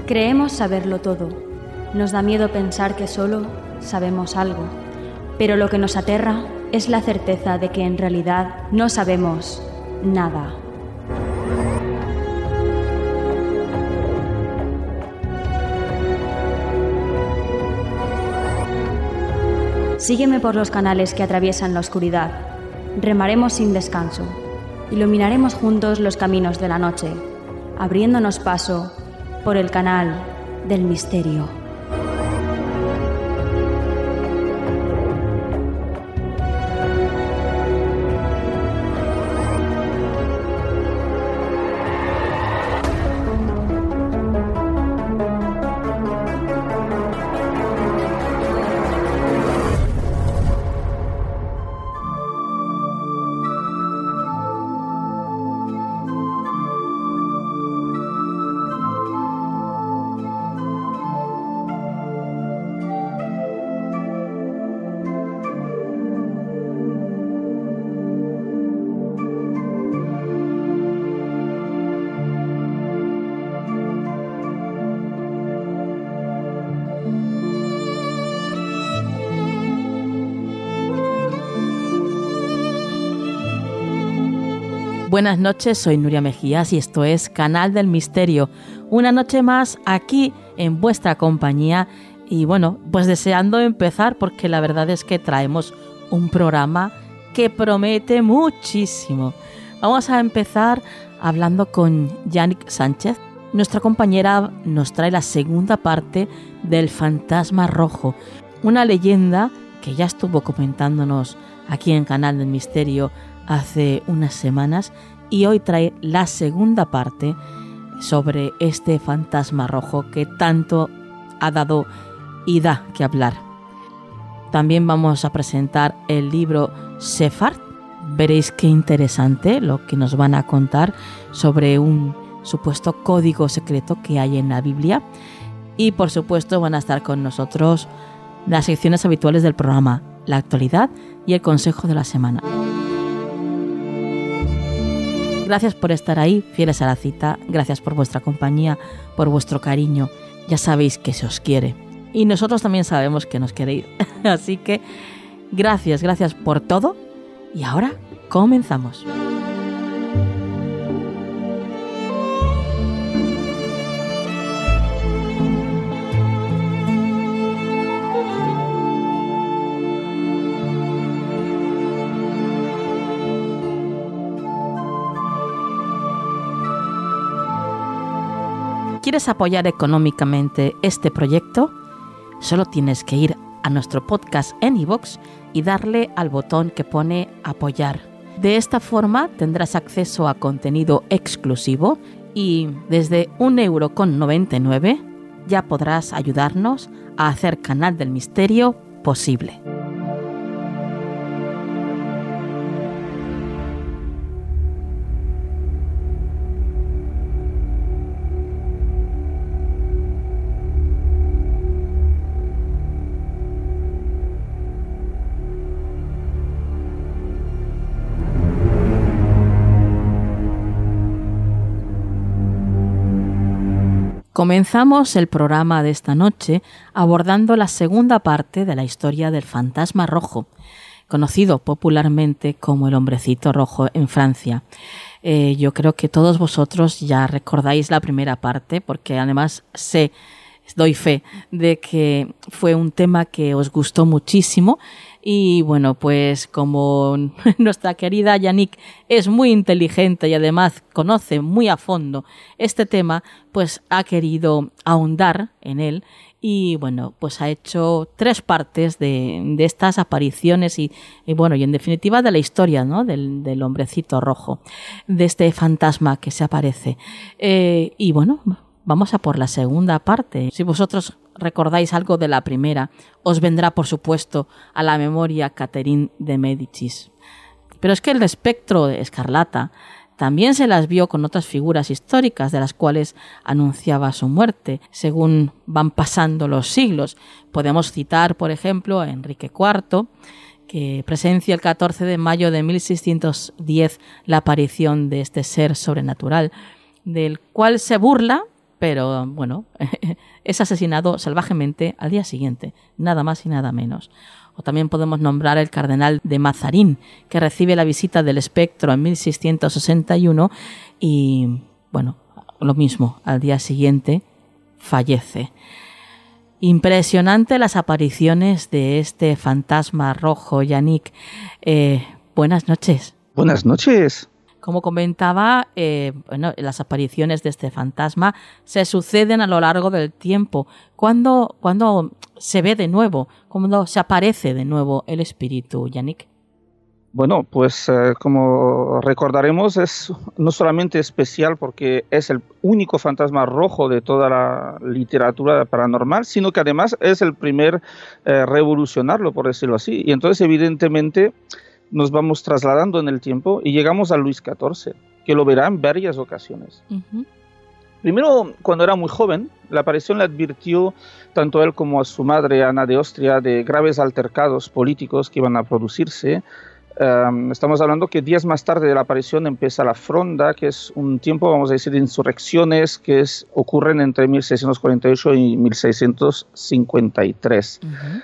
Creemos saberlo todo. Nos da miedo pensar que solo sabemos algo. Pero lo que nos aterra es la certeza de que en realidad no sabemos nada. Sígueme por los canales que atraviesan la oscuridad. Remaremos sin descanso. Iluminaremos juntos los caminos de la noche, abriéndonos paso por el canal del misterio. Buenas noches, soy Nuria Mejías y esto es Canal del Misterio. Una noche más aquí en vuestra compañía y bueno, pues deseando empezar porque la verdad es que traemos un programa que promete muchísimo. Vamos a empezar hablando con Yannick Sánchez. Nuestra compañera nos trae la segunda parte del Fantasma Rojo, una leyenda que ya estuvo comentándonos aquí en Canal del Misterio hace unas semanas y hoy trae la segunda parte sobre este fantasma rojo que tanto ha dado y da que hablar. También vamos a presentar el libro Sephard. Veréis qué interesante lo que nos van a contar sobre un supuesto código secreto que hay en la Biblia. Y por supuesto van a estar con nosotros las secciones habituales del programa, la actualidad y el consejo de la semana. Gracias por estar ahí, fieles a la cita. Gracias por vuestra compañía, por vuestro cariño. Ya sabéis que se os quiere. Y nosotros también sabemos que nos queréis. Así que gracias por todo. Y ahora comenzamos. ¿Quieres apoyar económicamente este proyecto? Solo tienes que ir a nuestro podcast en iVoox y darle al botón que pone apoyar. De esta forma tendrás acceso a contenido exclusivo y desde 1,99 € ya podrás ayudarnos a hacer Canal del Misterio posible. Comenzamos el programa de esta noche abordando la segunda parte de la historia del fantasma rojo, conocido popularmente como el hombrecito rojo en Francia. Yo creo que todos vosotros ya recordáis la primera parte porque además doy fe de que fue un tema que os gustó muchísimo. Y bueno, pues como nuestra querida Yannick es muy inteligente y además conoce muy a fondo este tema, pues ha querido ahondar en él y bueno, pues ha hecho 3 partes de estas apariciones y bueno, y en definitiva de la historia, ¿no? del hombrecito rojo, de este fantasma que se aparece. Y bueno, vamos a por la segunda parte. Si vosotros recordáis algo de la primera, os vendrá por supuesto a la memoria Catherine de Médicis. Pero es que el espectro de Escarlata también se las vio con otras figuras históricas de las cuales anunciaba su muerte, según van pasando los siglos. Podemos citar, por ejemplo, a Enrique IV, que presencia el 14 de mayo de 1610 la aparición de este ser sobrenatural, del cual se burla pero bueno, es asesinado salvajemente al día siguiente, nada más y nada menos. O también podemos nombrar el cardenal de Mazarín, que recibe la visita del espectro en 1661 y, bueno, lo mismo, al día siguiente fallece. Impresionante las apariciones de este fantasma rojo, Yannick. Buenas noches. Buenas noches. Como comentaba, las apariciones de este fantasma se suceden a lo largo del tiempo. ¿Cuándo se ve de nuevo? ¿Cuándo se aparece de nuevo el espíritu, Yannick? Bueno, pues como recordaremos, es no solamente especial porque es el único fantasma rojo de toda la literatura paranormal, sino que además es el primer revolucionarlo, por decirlo así. Y entonces, evidentemente, nos vamos trasladando en el tiempo y llegamos a Luis XIV, que lo verá en varias ocasiones. Uh-huh. Primero, cuando era muy joven, la aparición le advirtió tanto a él como a su madre, Ana de Austria, de graves altercados políticos que iban a producirse. Estamos hablando que días más tarde de la aparición empieza la Fronda, que es un tiempo, vamos a decir, de insurrecciones que ocurren entre 1648 y 1653. Uh-huh.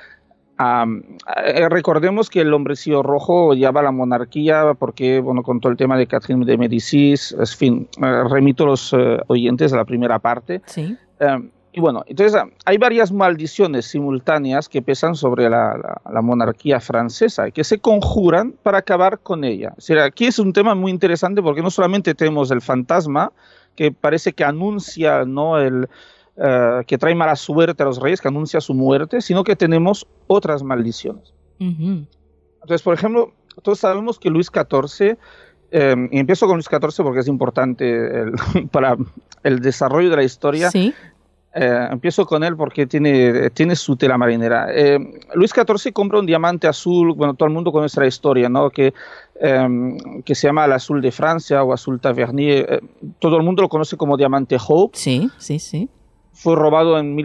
Recordemos que el hombrecillo rojo odiaba la monarquía porque, bueno, con todo el tema de Catherine de Médicis, en fin, remito a los oyentes a la primera parte. Sí. Y bueno, entonces hay varias maldiciones simultáneas que pesan sobre la monarquía francesa y que se conjuran para acabar con ella. O sea, aquí es un tema muy interesante porque no solamente tenemos el fantasma que parece que anuncia, ¿no?, que trae mala suerte a los reyes, que anuncia su muerte, sino que tenemos otras maldiciones. Uh-huh. Entonces, por ejemplo, todos sabemos que Luis XIV, y empiezo con Luis XIV porque es importante para el desarrollo de la historia. Sí. Empiezo con él porque tiene su tela marinera. Luis XIV compra un diamante azul, bueno, todo el mundo conoce la historia, ¿no?, que se llama el azul de Francia o azul Tavernier. Todo el mundo lo conoce como diamante Hope. Sí, sí, sí. Fue robado en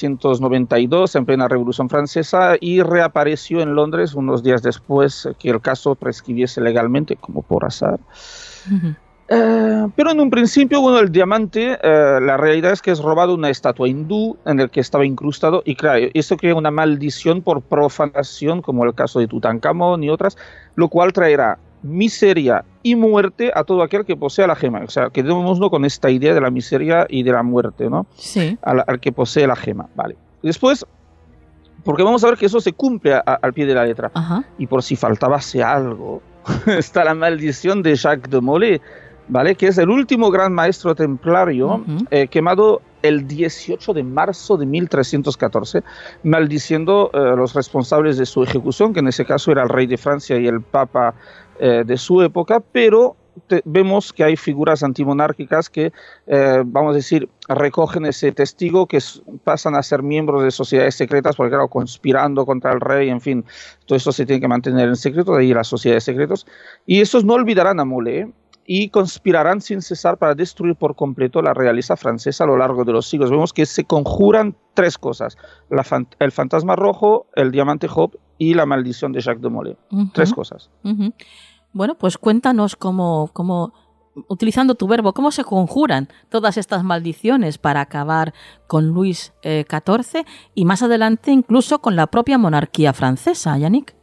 1792, en plena Revolución Francesa, y reapareció en Londres unos días después que el caso prescribiese legalmente, como por azar. Uh-huh. Pero en un principio, bueno, el diamante, la realidad es que es robado una estatua hindú en el que estaba incrustado, y claro, eso crea una maldición por profanación, como el caso de Tutankamón y otras, lo cual traerá miseria y muerte a todo aquel que posea la gema. O sea, quedémonos con esta idea de la miseria y de la muerte, ¿no? Sí. Al que posee la gema, vale. Después, porque vamos a ver que eso se cumple al pie de la letra. Ajá. Y por si faltabase algo, está la maldición de Jacques de Molay, ¿vale?, que es el último gran maestro templario, uh-huh, quemado el 18 de marzo de 1314, maldiciendo los responsables de su ejecución, que en ese caso era el rey de Francia y el papa de su época, pero vemos que hay figuras antimonárquicas que, vamos a decir, recogen ese testigo, que pasan a ser miembros de sociedades secretas, porque claro, conspirando contra el rey, en fin, todo eso se tiene que mantener en secreto, de ahí las sociedades secretas, y esos no olvidarán a Molay, y conspirarán sin cesar para destruir por completo la realeza francesa a lo largo de los siglos. Vemos que se conjuran tres cosas: el fantasma rojo, el diamante Hope y la maldición de Jacques de Molay. Uh-huh. Tres cosas. Uh-huh. Bueno, pues cuéntanos cómo, utilizando tu verbo, cómo se conjuran todas estas maldiciones para acabar con Luis XIV y más adelante incluso con la propia monarquía francesa, Yannick.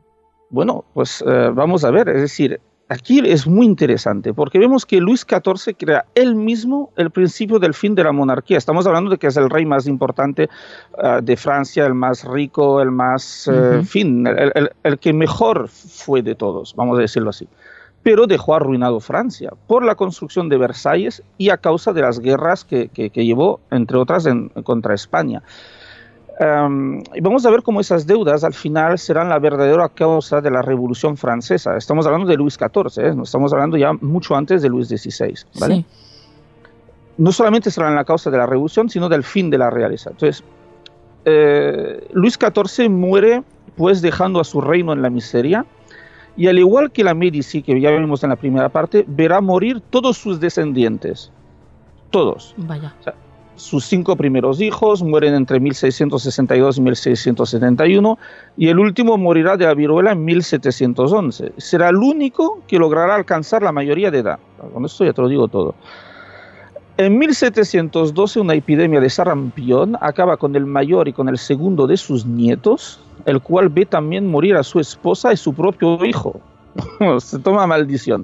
Bueno, pues vamos a ver, es decir, aquí es muy interesante porque vemos que Luis XIV crea él mismo el principio del fin de la monarquía. Estamos hablando de que es el rey más importante de Francia, el más rico, el más, uh-huh, fin, el que mejor fue de todos, vamos a decirlo así. Pero dejó arruinado Francia por la construcción de Versalles y a causa de las guerras que llevó, entre otras, contra España. Y vamos a ver cómo esas deudas al final serán la verdadera causa de la Revolución Francesa. Estamos hablando de Luis XIV, no estamos hablando ya mucho antes de Luis XVI, ¿vale? Sí. No solamente serán la causa de la Revolución, sino del fin de la realeza. Entonces, Luis XIV muere pues dejando a su reino en la miseria, y al igual que la Médicis, que ya vimos en la primera parte, verá morir todos sus descendientes. Todos. Vaya. O sea, sus 5 primeros hijos mueren entre 1662 y 1671, y el último morirá de la viruela en 1711. Será el único que logrará alcanzar la mayoría de edad. Con esto ya te lo digo todo. En 1712 una epidemia de sarampión acaba con el mayor y con el segundo de sus nietos, el cual ve también morir a su esposa y su propio hijo. Se toma maldición.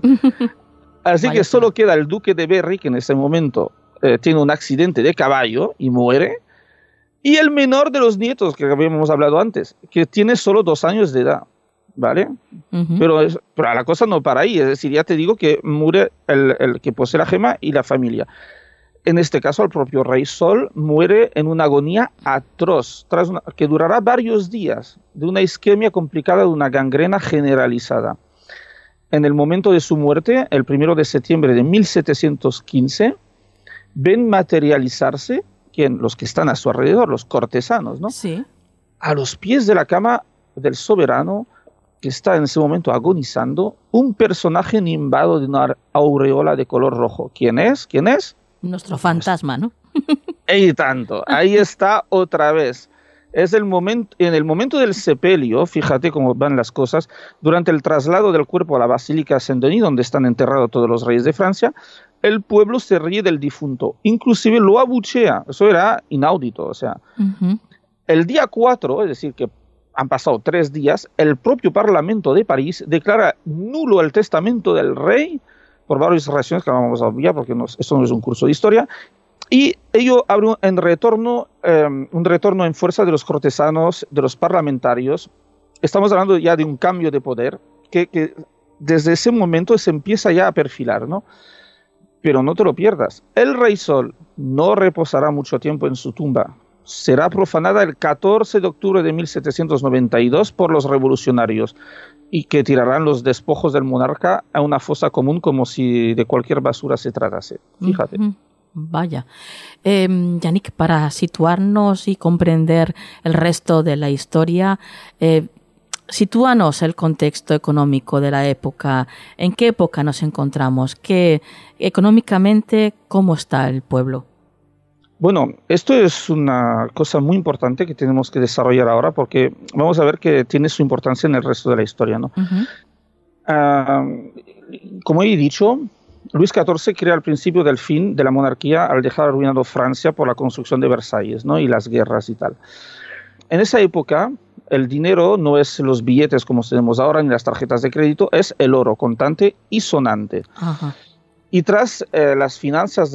Así que solo queda el duque de Berry, que en ese momento tiene un accidente de caballo y muere, y el menor de los nietos, que habíamos hablado antes, que tiene solo 2 años de edad, ¿vale? Pero la cosa no para ahí, es decir, ya te digo que muere el que posee la gema y la familia. En este caso, el propio Rey Sol muere en una agonía atroz, que durará varios días, de una isquemia complicada, de una gangrena generalizada. En el momento de su muerte, el 1 de septiembre de 1715, ven materializarse los que están a su alrededor, los cortesanos, ¿no? Sí. A los pies de la cama del soberano, que está en ese momento agonizando, un personaje nimbado de una aureola de color rojo. ¿Quién es? ¿Quién es? Nuestro fantasma, ¿no? Y tanto, ahí está otra vez. Es en el momento del sepelio, fíjate cómo van las cosas, durante el traslado del cuerpo a la Basílica Saint-Denis, donde están enterrados todos los reyes de Francia, el pueblo se ríe del difunto, inclusive lo abuchea. Eso era inaudito. O sea, el día 4, es decir, que han pasado 3 días, el propio Parlamento de París declara nulo el testamento del rey, por varias razones que vamos a obviar, porque esto no es un curso de historia, y ello abre un retorno en fuerza de los cortesanos, de los parlamentarios. Estamos hablando ya de un cambio de poder que desde ese momento se empieza ya a perfilar, ¿no? Pero no te lo pierdas, el Rey Sol no reposará mucho tiempo en su tumba. Será profanada el 14 de octubre de 1792 por los revolucionarios, y que tirarán los despojos del monarca a una fosa común como si de cualquier basura se tratase. Fíjate. Vaya. Yannick, para situarnos y comprender el resto de la historia, sitúanos el contexto económico de la época. ¿En qué época nos encontramos? Económicamente, ¿cómo está el pueblo? Bueno, esto es una cosa muy importante que tenemos que desarrollar ahora, porque vamos a ver que tiene su importancia en el resto de la historia, ¿no? Como he dicho, Luis XIV crea el principio del fin de la monarquía al dejar arruinado Francia por la construcción de Versalles, ¿no? Y las guerras y tal. En esa época, el dinero no es los billetes como tenemos ahora, ni las tarjetas de crédito, es el oro contante y sonante. Y tras las finanzas,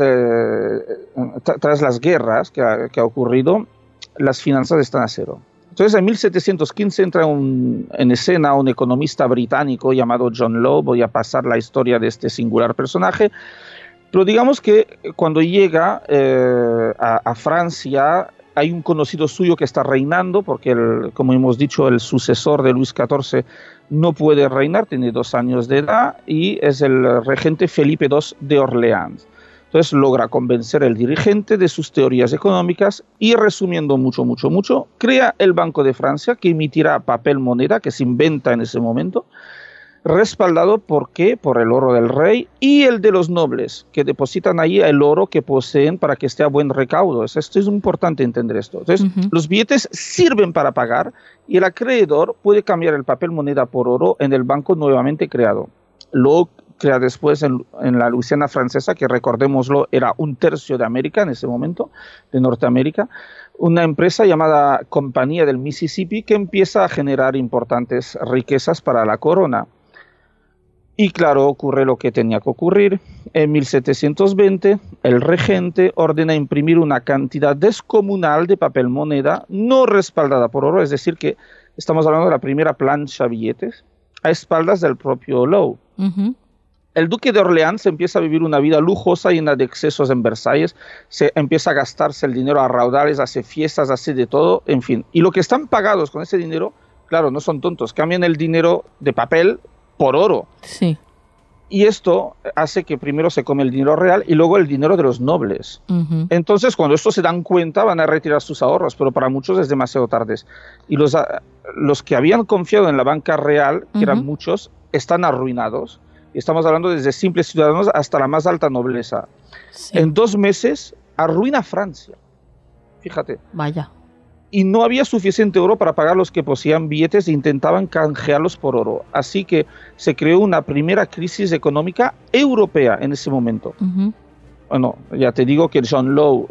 tras las guerras que ha ocurrido, las finanzas están a cero. Entonces, en 1715 entra en escena un economista británico llamado John Law. Voy a pasar la historia de este singular personaje. Pero digamos que cuando llega a Francia, hay un conocido suyo que está reinando, porque, como hemos dicho, el sucesor de Luis XIV no puede reinar, tiene 2 años de edad, y es el regente Felipe II de Orleans. Entonces logra convencer al dirigente de sus teorías económicas y, resumiendo mucho, crea el Banco de Francia, que emitirá papel moneda, que se inventa en ese momento, respaldado por el oro del rey y el de los nobles, que depositan ahí el oro que poseen para que esté a buen recaudo. Esto es importante entender esto. Entonces, los billetes sirven para pagar y el acreedor puede cambiar el papel moneda por oro en el banco nuevamente creado. Lo crea después en la Luisiana francesa, que recordémoslo, era 1/3 de América en ese momento, de Norteamérica, una empresa llamada Compañía del Mississippi, que empieza a generar importantes riquezas para la corona. Y claro, ocurre lo que tenía que ocurrir. En 1720, el regente ordena imprimir una cantidad descomunal de papel moneda no respaldada por oro, es decir, que estamos hablando de la primera plancha billetes, a espaldas del propio Law. El duque de Orleans empieza a vivir una vida lujosa, llena de excesos en Versalles, se empieza a gastarse el dinero a raudales, hace fiestas, hace de todo, en fin. Y lo que están pagados con ese dinero, claro, no son tontos, cambian el dinero de papel por oro. Sí. Y esto hace que primero se come el dinero real y luego el dinero de los nobles. Entonces, cuando estos se dan cuenta, van a retirar sus ahorros, pero para muchos es demasiado tarde. Y los que habían confiado en la banca real, que eran muchos, están arruinados. Y estamos hablando desde simples ciudadanos hasta la más alta nobleza. Sí. En 2 meses arruina Francia. Fíjate. Vaya. Y no había suficiente oro para pagar los que poseían billetes e intentaban canjearlos por oro. Así que se creó una primera crisis económica europea en ese momento. bueno, ya te digo que John Law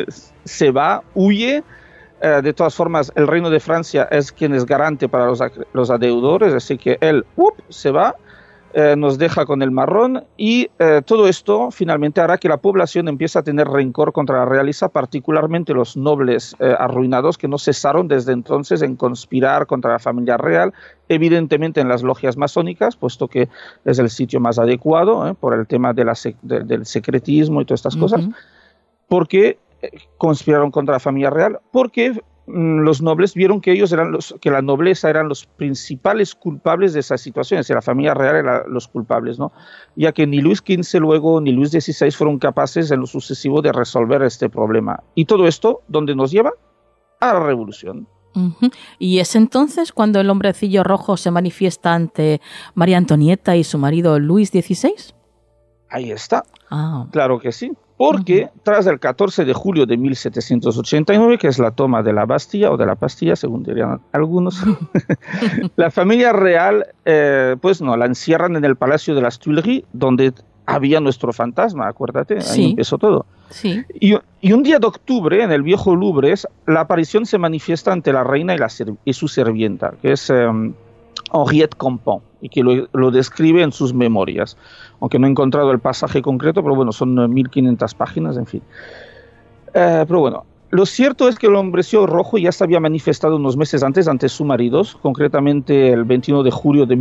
se va, huye. De todas formas, el Reino de Francia es quien es garante para los adeudores, así que él se va, nos deja con el marrón y todo esto finalmente hará que la población empiece a tener rencor contra la realeza, particularmente los nobles arruinados que no cesaron desde entonces en conspirar contra la familia real, evidentemente en las logias masónicas, puesto que es el sitio más adecuado por el tema de del secretismo y todas estas cosas, porque conspiraron contra la familia real, porque los nobles vieron que ellos que la nobleza eran los principales culpables de esas situaciones, y la familia real era los culpables, ¿no? Ya que ni Luis XV luego ni Luis XVI fueron capaces en lo sucesivo de resolver este problema. Y todo esto, ¿dónde nos lleva? A la revolución. ¿Y es entonces cuando el hombrecillo rojo se manifiesta ante María Antonieta y su marido Luis XVI? Ahí está. Claro que sí. Porque tras el 14 de julio de 1789, que es la toma de la Bastilla, o de la Pastilla, según dirían algunos, la familia real, la encierran en el Palacio de las Tuileries, donde había nuestro fantasma, acuérdate, ahí empezó todo. Sí. Y un día de octubre, en el viejo Louvre, la aparición se manifiesta ante la reina y su sirvienta, que es Henriette Campan, y que lo describe en sus memorias, aunque no he encontrado el pasaje concreto, pero bueno, son 1500 páginas, en fin. Pero bueno, lo cierto es que el hombrecillo rojo ya se había manifestado unos meses antes ante su marido, concretamente el 21 de julio de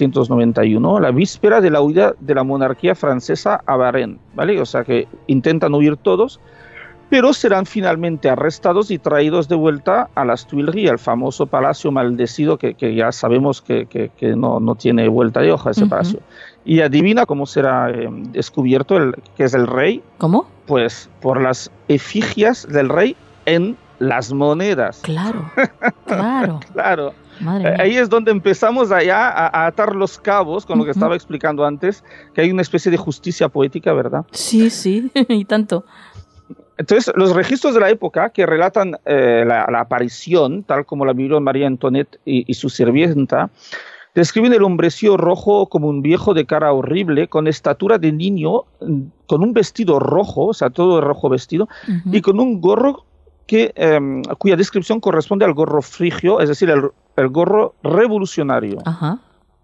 1791, la víspera de la huida de la monarquía francesa a Varennes, ¿vale? O sea que intentan huir todos, pero serán finalmente arrestados y traídos de vuelta a las Tuileries, al famoso palacio maldecido que ya sabemos que no tiene vuelta de hoja ese palacio. Y adivina cómo será descubierto que es el rey. ¿Cómo? Pues por las efigies del rey en las monedas. Claro, claro. Claro. Madre mía. Ahí es donde empezamos allá a atar los cabos con lo que estaba explicando antes, que hay una especie de justicia poética, ¿verdad? Sí, sí, y tanto. Entonces, los registros de la época que relatan la aparición, tal como la vivieron María Antonieta y su sirvienta, describen el hombrecillo rojo como un viejo de cara horrible, con estatura de niño, con un vestido rojo, o sea, todo de rojo vestido, y con un gorro cuya descripción corresponde al gorro frigio, es decir, el gorro revolucionario. Ajá.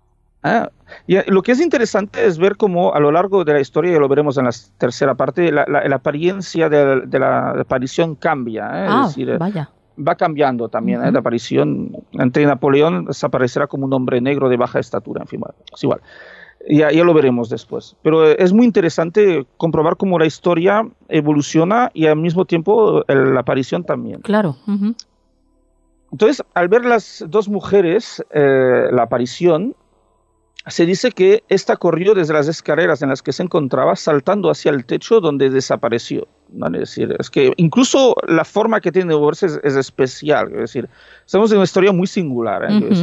Y lo que es interesante es ver cómo a lo largo de la historia, y lo veremos en la tercera parte, la apariencia de la aparición cambia. Es decir, vaya. Va cambiando también. La aparición ante Napoleón desaparecerá como un hombre negro de baja estatura. En fin, es igual. Ya lo veremos después. Pero es muy interesante comprobar cómo la historia evoluciona y al mismo tiempo la aparición también. Claro. Entonces, al ver las dos mujeres, la aparición, se dice que esta corrió desde las escaleras en las que se encontraba, saltando hacia el techo donde desapareció. ¿Vale? Es decir, es que incluso la forma que tiene de moverse es especial. Es decir, estamos en una historia muy singular.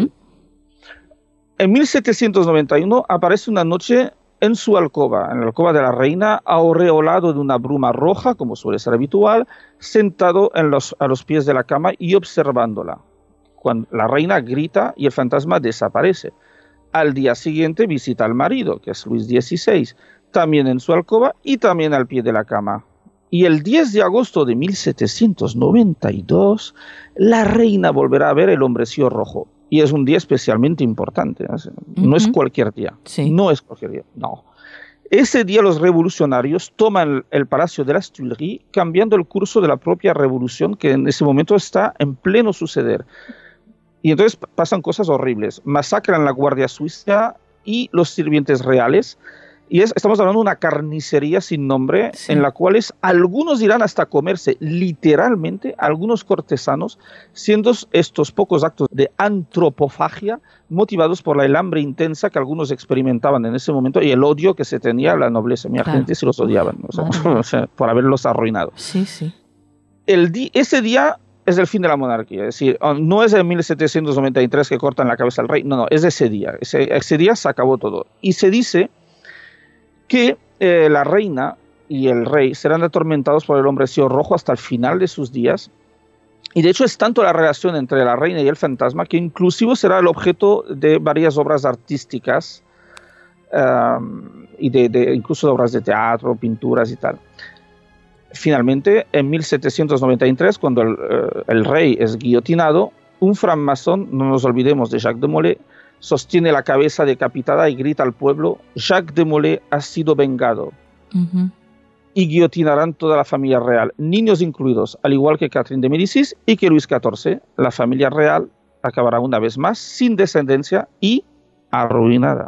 En 1791 aparece una noche en su alcoba, en la alcoba de la reina, aureolado de una bruma roja, como suele ser habitual, sentado a los pies de la cama y observándola. Cuando la reina grita y el fantasma desaparece. Al día siguiente visita al marido, que es Luis XVI, también en su alcoba y también al pie de la cama. Y el 10 de agosto de 1792, la reina volverá a ver el hombrecillo rojo. Y es un día especialmente importante. No es cualquier día. Sí. No es cualquier día. No. Ese día los revolucionarios toman el Palacio de las Tuileries, cambiando el curso de la propia revolución, que en ese momento está en pleno suceder. Y entonces pasan cosas horribles. Masacran la Guardia Suiza y los sirvientes reales. Y estamos hablando de una carnicería sin nombre, en la cual algunos irán hasta comerse literalmente algunos cortesanos, siendo estos pocos actos de antropofagia motivados por el hambre intensa que algunos experimentaban en ese momento y el odio que se tenía a la nobleza. Mira, gente si los odiaban, o sea, por haberlos arruinado. Sí, sí. Ese día es el fin de la monarquía, es decir, no es en 1793 que cortan la cabeza al rey, no, es ese día. Ese día se acabó todo. Y se dice que la reina y el rey serán atormentados por el hombrecillo rojo hasta el final de sus días. Y de hecho es tanto la relación entre la reina y el fantasma que inclusive será el objeto de varias obras artísticas y incluso de obras de teatro, pinturas y tal. finalmente, en 1793, cuando el rey es guillotinado, un francmasón, no nos olvidemos de Jacques de Molay, sostiene la cabeza decapitada y grita al pueblo: Jacques de Molay ha sido vengado. Y guillotinarán toda la familia real, niños incluidos, al igual que Catherine de Médicis y que Luis XIV. La familia real acabará una vez más sin descendencia y arruinada.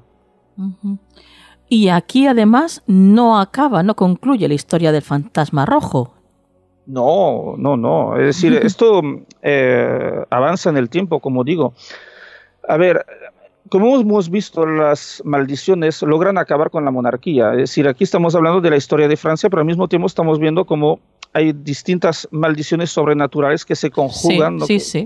Y aquí además no concluye la historia del fantasma rojo. No. Es decir, esto avanza en el tiempo, como digo. A ver, como hemos visto, las maldiciones logran acabar con la monarquía. Es decir, aquí estamos hablando de la historia de Francia, pero al mismo tiempo estamos viendo cómo hay distintas maldiciones sobrenaturales que se conjugan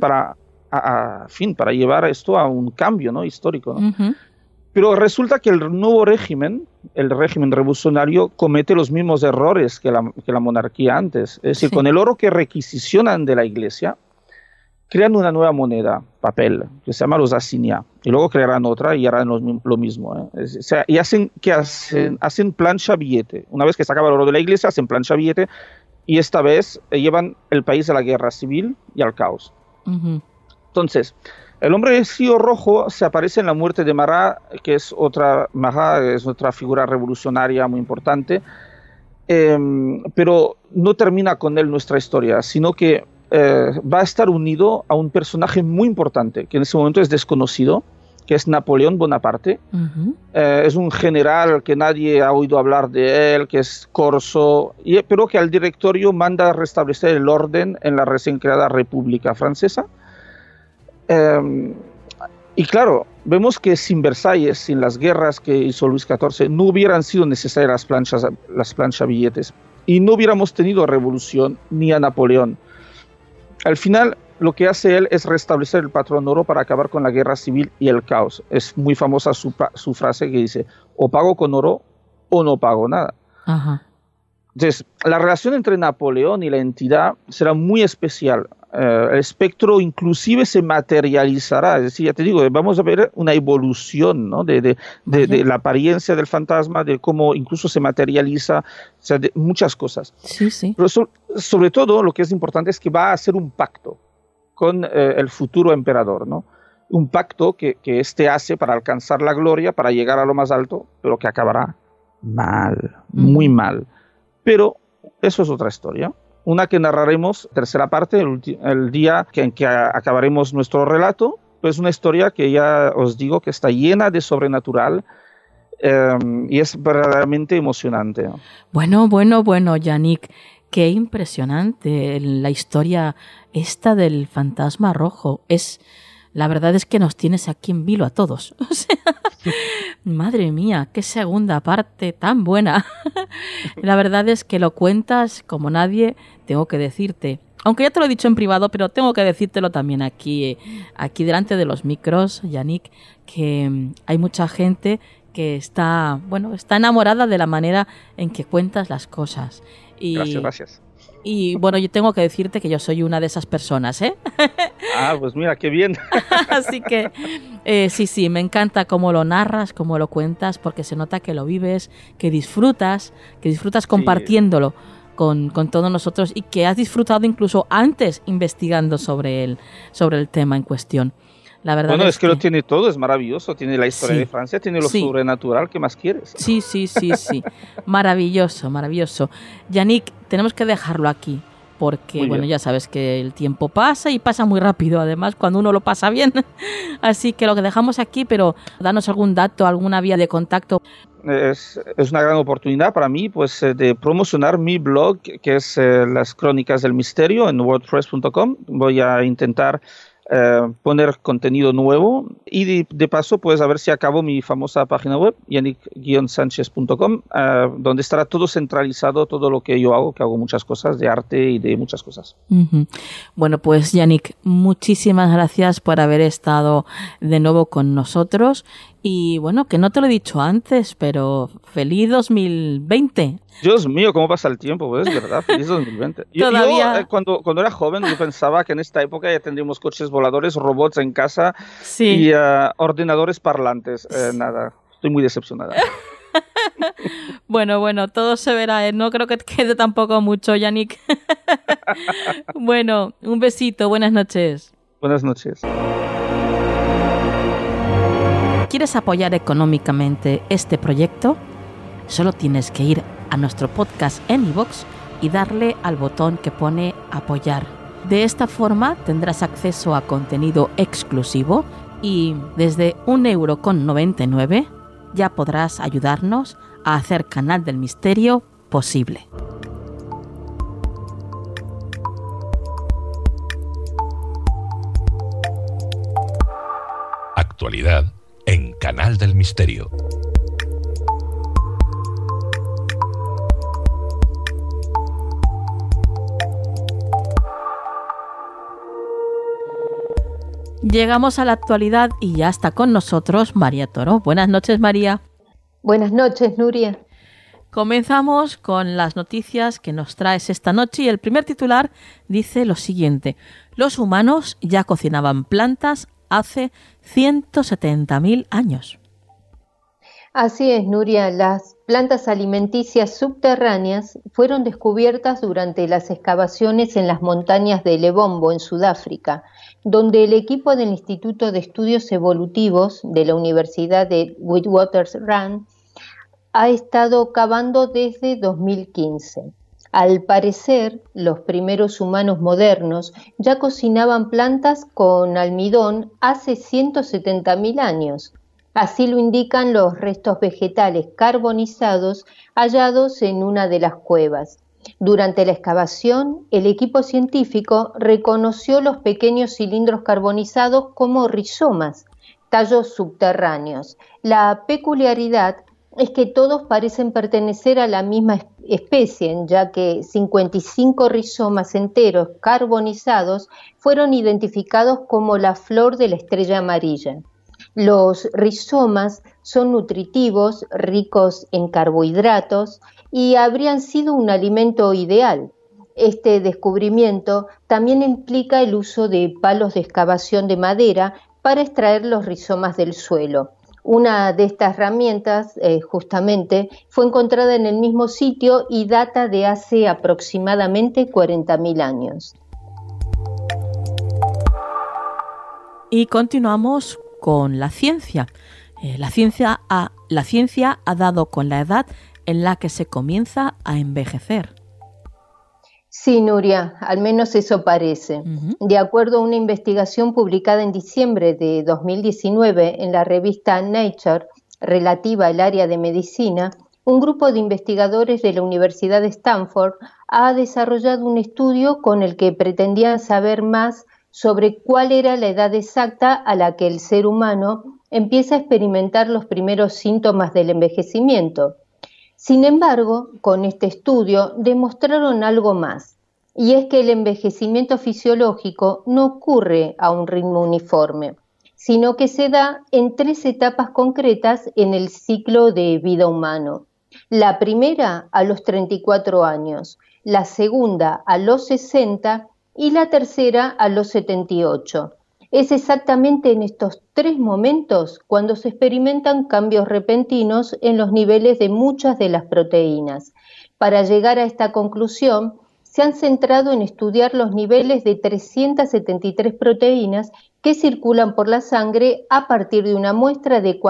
para llevar esto a un cambio, ¿no?, histórico, ¿no? Pero resulta que el nuevo régimen, el régimen revolucionario, comete los mismos errores que la monarquía antes. Es decir, con el oro que requisicionan de la iglesia, crean una nueva moneda, papel, que se llama los assignats, y luego crearán otra y harán lo mismo, ¿eh? O sea, y hacen plancha billete. Una vez que se acaba el oro de la iglesia, hacen plancha billete, y esta vez llevan el país a la guerra civil y al caos. Entonces, el hombre vestido rojo se aparece en la muerte de Marat, que es otra figura revolucionaria muy importante, pero no termina con él nuestra historia, sino que va a estar unido a un personaje muy importante, que en ese momento es desconocido, que es Napoleón Bonaparte. Es un general que nadie ha oído hablar de él, que es corso, pero que al directorio manda a restablecer el orden en la recién creada República Francesa. Y claro, vemos que sin Versalles, sin las guerras que hizo Luis XIV, no hubieran sido necesarias las planchas billetes y no hubiéramos tenido revolución ni a Napoleón. Al final, lo que hace él es restablecer el patrón oro para acabar con la guerra civil y el caos. Es muy famosa su frase que dice: o pago con oro o no pago nada. Entonces, la relación entre Napoleón y la entidad será muy especial. El espectro inclusive se materializará, es decir, ya te digo, vamos a ver una evolución, ¿no?, de la apariencia del fantasma, de cómo incluso se materializa, o sea, de muchas cosas. Pero sobre todo lo que es importante es que va a hacer un pacto con el futuro emperador, ¿no? Un pacto que éste hace para alcanzar la gloria, para llegar a lo más alto, pero que acabará mal, muy mal. Pero eso es otra historia. Una que narraremos, tercera parte, el día en que acabaremos nuestro relato. Pues una historia que ya os digo que está llena de sobrenatural y es verdaderamente emocionante. Bueno, Yannick, qué impresionante la historia esta del fantasma rojo. La verdad es que nos tienes aquí en vilo a todos. O sea, madre mía, qué segunda parte tan buena. La verdad es que lo cuentas como nadie, tengo que decirte. Aunque ya te lo he dicho en privado, pero tengo que decírtelo también aquí delante de los micros, Yannick, que hay mucha gente que está enamorada de la manera en que cuentas las cosas. Gracias. Y bueno, yo tengo que decirte que yo soy una de esas personas, ¿eh? Pues mira, qué bien. Así que sí, me encanta cómo lo narras, cómo lo cuentas, porque se nota que lo vives, que disfrutas compartiéndolo con todos nosotros y que has disfrutado incluso antes investigando sobre el tema en cuestión. La verdad es que lo tiene todo, es maravilloso. Tiene la historia de Francia, tiene lo sobrenatural, ¿qué más quieres? Sí. Maravilloso. Yannick, tenemos que dejarlo aquí, porque ya sabes que el tiempo pasa y pasa muy rápido, además, cuando uno lo pasa bien. Así que lo que dejamos aquí, pero danos algún dato, alguna vía de contacto. Es una gran oportunidad para mí, pues, de promocionar mi blog, que es Las Crónicas del Misterio, en wordpress.com. Voy a intentar poner contenido nuevo y de paso pues a ver si acabo mi famosa página web yannick-sanchez.com, donde estará todo centralizado, todo lo que yo hago, que hago muchas cosas de arte y de muchas cosas. Bueno, pues Yannick, muchísimas gracias por haber estado de nuevo con nosotros y bueno, que no te lo he dicho antes, pero feliz 2020. Dios mío, cómo pasa el tiempo, pues, es verdad, feliz 2020. Yo cuando era joven, yo pensaba que en esta época ya tendríamos coches voladores, robots en casa y ordenadores parlantes. Nada, estoy muy decepcionada. Bueno, todo se verá. No creo que quede tampoco mucho, Yannick. Bueno, un besito. Buenas noches. Buenas noches. ¿Quieres apoyar económicamente este proyecto? Solo tienes que ir a nuestro podcast en iVoox y darle al botón que pone apoyar. De esta forma tendrás acceso a contenido exclusivo y desde 1,99 € ya podrás ayudarnos a hacer Canal del Misterio posible. Actualidad en Canal del Misterio. Llegamos a la actualidad y ya está con nosotros María Toro. Buenas noches, María. Buenas noches, Nuria. Comenzamos con las noticias que nos traes esta noche y el primer titular dice lo siguiente. Los humanos ya cocinaban plantas hace 170.000 años. Así es, Nuria. Las plantas alimenticias subterráneas fueron descubiertas durante las excavaciones en las montañas de Lebombo, en Sudáfrica, donde el equipo del Instituto de Estudios Evolutivos de la Universidad de Witwatersrand ha estado cavando desde 2015. Al parecer, los primeros humanos modernos ya cocinaban plantas con almidón hace 170.000 años. Así lo indican los restos vegetales carbonizados hallados en una de las cuevas. Durante la excavación, el equipo científico reconoció los pequeños cilindros carbonizados como rizomas, tallos subterráneos. La peculiaridad es que todos parecen pertenecer a la misma especie, ya que 55 rizomas enteros carbonizados fueron identificados como la flor de la estrella amarilla. Los rizomas son nutritivos, ricos en carbohidratos y habrían sido un alimento ideal. Este descubrimiento también implica el uso de palos de excavación de madera para extraer los rizomas del suelo. Una de estas herramientas, justamente, fue encontrada en el mismo sitio y data de hace aproximadamente 40.000 años. Y continuamos con la ciencia. La ciencia ha dado con la edad en la que se comienza a envejecer. Sí, Nuria, al menos eso parece. De acuerdo a una investigación publicada en diciembre de 2019 en la revista Nature, relativa al área de medicina, un grupo de investigadores de la Universidad de Stanford ha desarrollado un estudio con el que pretendían saber más sobre cuál era la edad exacta a la que el ser humano empieza a experimentar los primeros síntomas del envejecimiento. Sin embargo, con este estudio demostraron algo más, y es que el envejecimiento fisiológico no ocurre a un ritmo uniforme, sino que se da en 3 etapas concretas en el ciclo de vida humano. La primera a los 34 años, la segunda a los 60 y la tercera a los 78. Es exactamente en estos 3 momentos cuando se experimentan cambios repentinos en los niveles de muchas de las proteínas. Para llegar a esta conclusión, se han centrado en estudiar los niveles de 373 proteínas que circulan por la sangre a partir de una muestra de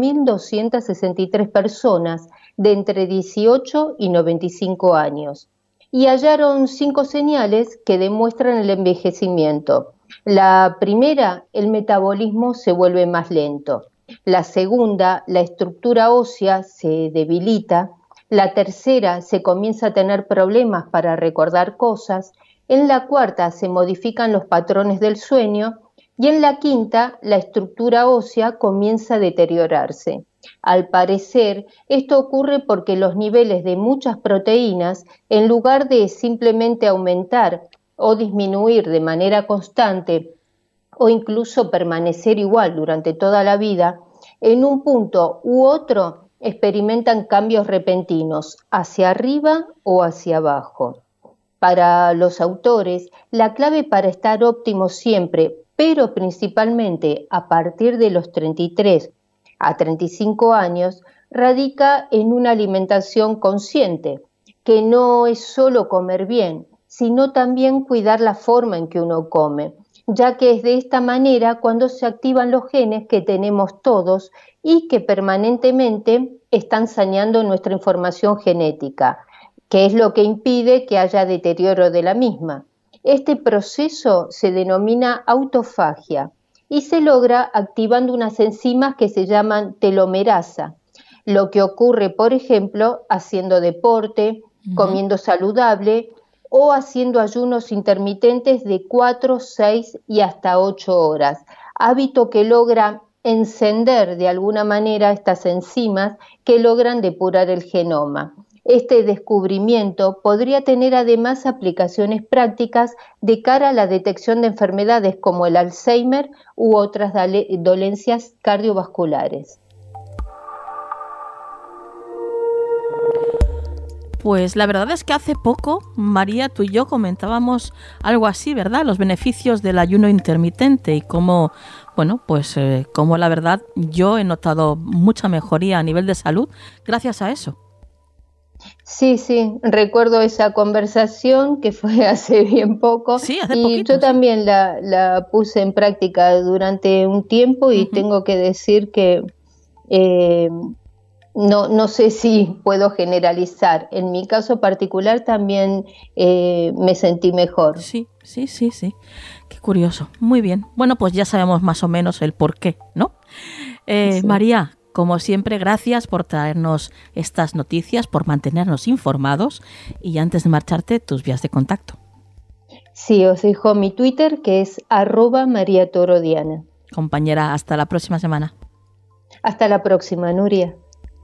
4.263 personas de entre 18 y 95 años. Y hallaron 5 señales que demuestran el envejecimiento. La primera, el metabolismo se vuelve más lento. La segunda, la estructura ósea se debilita. La tercera, se comienza a tener problemas para recordar cosas. En la cuarta, se modifican los patrones del sueño. Y en la quinta, la estructura ósea comienza a deteriorarse. Al parecer, esto ocurre porque los niveles de muchas proteínas, en lugar de simplemente aumentar o disminuir de manera constante o incluso permanecer igual durante toda la vida, en un punto u otro experimentan cambios repentinos hacia arriba o hacia abajo. Para los autores, la clave para estar óptimo siempre, pero principalmente a partir de los 33 a 35 años, radica en una alimentación consciente, que no es solo comer bien, sino también cuidar la forma en que uno come, ya que es de esta manera cuando se activan los genes que tenemos todos y que permanentemente están saneando nuestra información genética, que es lo que impide que haya deterioro de la misma. Este proceso se denomina autofagia y se logra activando unas enzimas que se llaman telomerasa, lo que ocurre, por ejemplo, haciendo deporte, comiendo saludable o haciendo ayunos intermitentes de 4, 6 y hasta 8 horas, hábito que logra encender de alguna manera estas enzimas que logran depurar el genoma. Este descubrimiento podría tener además aplicaciones prácticas de cara a la detección de enfermedades como el Alzheimer u otras dolencias cardiovasculares. Pues la verdad es que hace poco, María, tú y yo comentábamos algo así, ¿verdad? Los beneficios del ayuno intermitente y cómo, cómo la verdad yo he notado mucha mejoría a nivel de salud gracias a eso. Sí, recuerdo esa conversación que fue hace bien poco. Sí, hace y poquito, yo también la puse en práctica durante un tiempo y tengo que decir que no sé si puedo generalizar. En mi caso particular también me sentí mejor. Sí. Qué curioso. Muy bien. Bueno, pues ya sabemos más o menos el porqué, ¿no? Sí. María, como siempre, gracias por traernos estas noticias, por mantenernos informados y antes de marcharte, tus vías de contacto. Sí, os dejo mi Twitter que es @mariatorodiana. Compañera, hasta la próxima semana. Hasta la próxima, Nuria.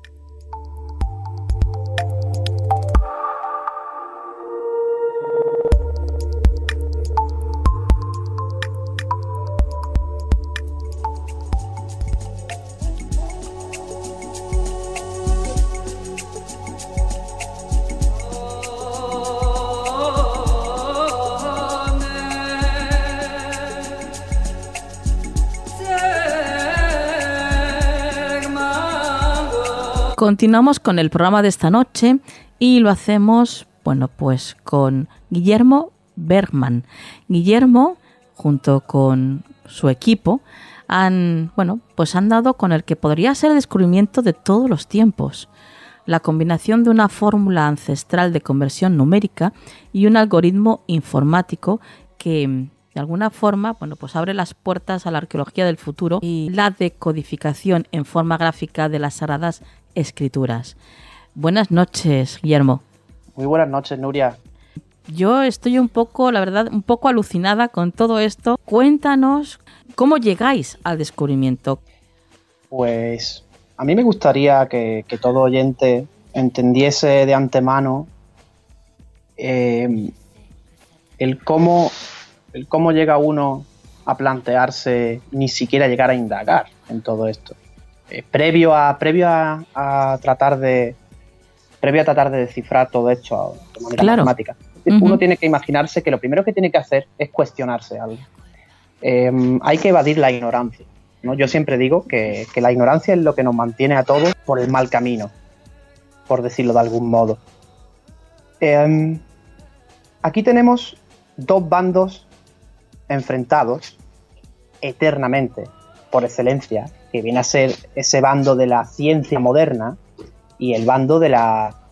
Continuamos con el programa de esta noche y lo hacemos, con Guillermo Bergman. Guillermo, junto con su equipo, han dado con el que podría ser el descubrimiento de todos los tiempos. La combinación de una fórmula ancestral de conversión numérica y un algoritmo informático que de alguna forma, abre las puertas a la arqueología del futuro y la decodificación en forma gráfica de las sagradas escrituras. Buenas noches, Guillermo. Muy buenas noches, Nuria. Yo estoy un poco alucinada con todo esto. Cuéntanos, ¿cómo llegáis al descubrimiento? Pues a mí me gustaría que todo oyente entendiese de antemano el cómo llega uno a plantearse, ni siquiera llegar a indagar en todo esto. Previo a tratar de descifrar todo esto de manera matemática. Uno tiene que imaginarse que lo primero que tiene que hacer es cuestionarse algo. Hay que evadir la ignorancia, ¿no? Yo siempre digo que la ignorancia es lo que nos mantiene a todos por el mal camino, por decirlo de algún modo. Aquí tenemos dos bandos enfrentados eternamente, por excelencia, que viene a ser ese bando de la ciencia moderna y el bando del